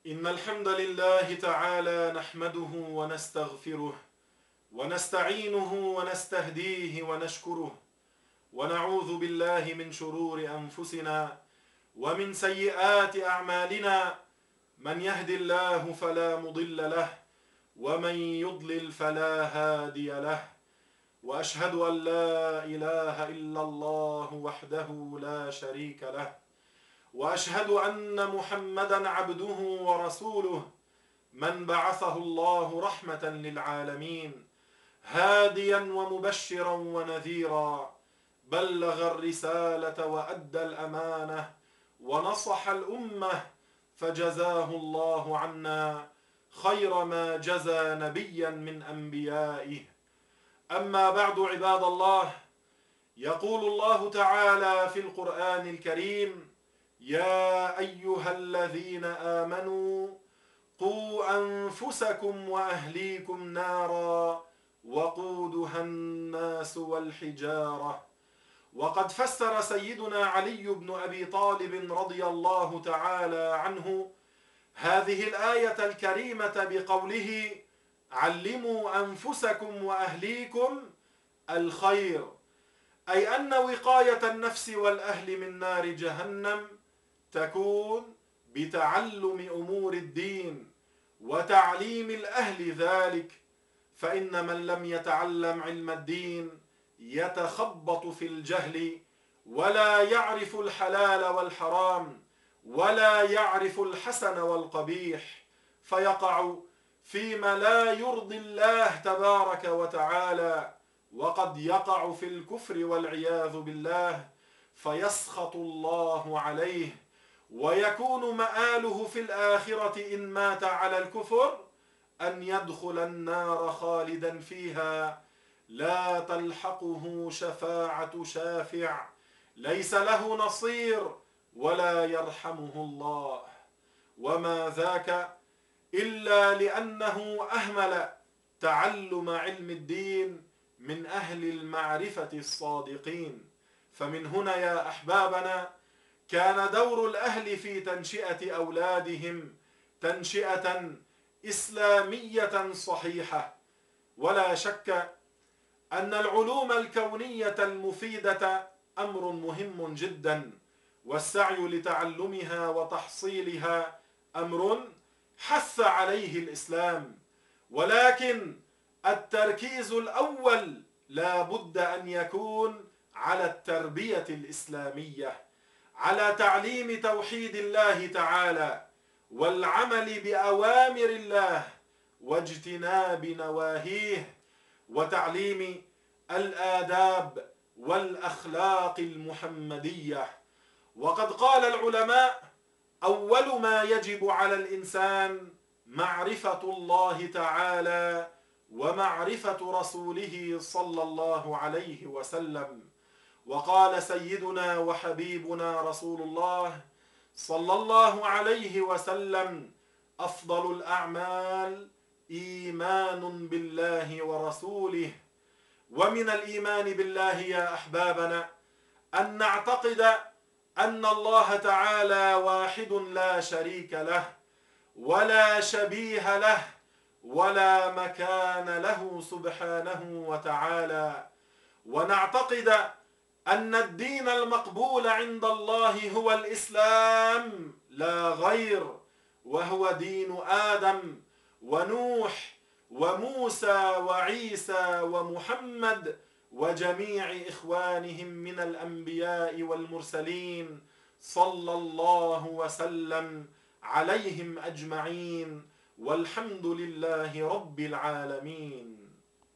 إن الحمد لله تعالى نحمده ونستغفره ونستعينه ونستهديه ونشكره ونعوذ بالله من شرور أنفسنا ومن سيئات أعمالنا. من يهد الله فلا مضل له ومن يضلل فلا هادي له، وأشهد أن لا إله إلا الله وحده لا شريك له، وأشهد أن محمدا عبده ورسوله من بعثه الله رحمة للعالمين هاديا ومبشرا ونذيرا، بلغ الرسالة وأدى الأمانة ونصح الأمة، فجزاه الله عنا خير ما جزى نبيا من أنبيائه. أما بعد، عباد الله، يقول الله تعالى في القرآن الكريم: يا أيها الذين آمنوا قوا أنفسكم وأهليكم نارا وقودها الناس والحجارة. وقد فسر سيدنا علي بن أبي طالب رضي الله تعالى عنه هذه الآية الكريمة بقوله: علموا أنفسكم وأهليكم الخير، أي أن وقاية النفس والأهل من نار جهنم تكون بتعلم أمور الدين وتعليم الأهل ذلك، فإن من لم يتعلم علم الدين يتخبط في الجهل ولا يعرف الحلال والحرام ولا يعرف الحسن والقبيح، فيقع فيما لا يرضي الله تبارك وتعالى، وقد يقع في الكفر والعياذ بالله، فيسخط الله عليه ويكون مآله في الآخرة إن مات على الكفر أن يدخل النار خالدا فيها، لا تلحقه شفاعة شافع، ليس له نصير ولا يرحمه الله. وما ذاك إلا لأنه أهمل تعلم علم الدين من أهل المعرفة الصادقين. فمن هنا يا أحبابنا كان دور الأهل في تنشئة أولادهم تنشئة إسلامية صحيحة. ولا شك أن العلوم الكونية المفيدة أمر مهم جدا، والسعي لتعلمها وتحصيلها أمر حث عليه الإسلام، ولكن التركيز الأول لا بد أن يكون على التربية الإسلامية، على تعليم توحيد الله تعالى والعمل بأوامر الله واجتناب نواهيه، وتعليم الآداب والأخلاق المحمدية. وقد قال العلماء: أول ما يجب على الإنسان معرفة الله تعالى ومعرفة رسوله صلى الله عليه وسلم. وقال سيدنا وحبيبنا رسول الله صلى الله عليه وسلم: أفضل الأعمال إيمان بالله ورسوله. ومن الإيمان بالله يا أحبابنا أن نعتقد أن الله تعالى واحد لا شريك له ولا شبيه له ولا مكان له سبحانه وتعالى، ونعتقد أن الدين المقبول عند الله هو الإسلام لا غير، وهو دين آدم ونوح وموسى وعيسى ومحمد وجميع إخوانهم من الأنبياء والمرسلين صلى الله وسلم عليهم أجمعين، والحمد لله رب العالمين.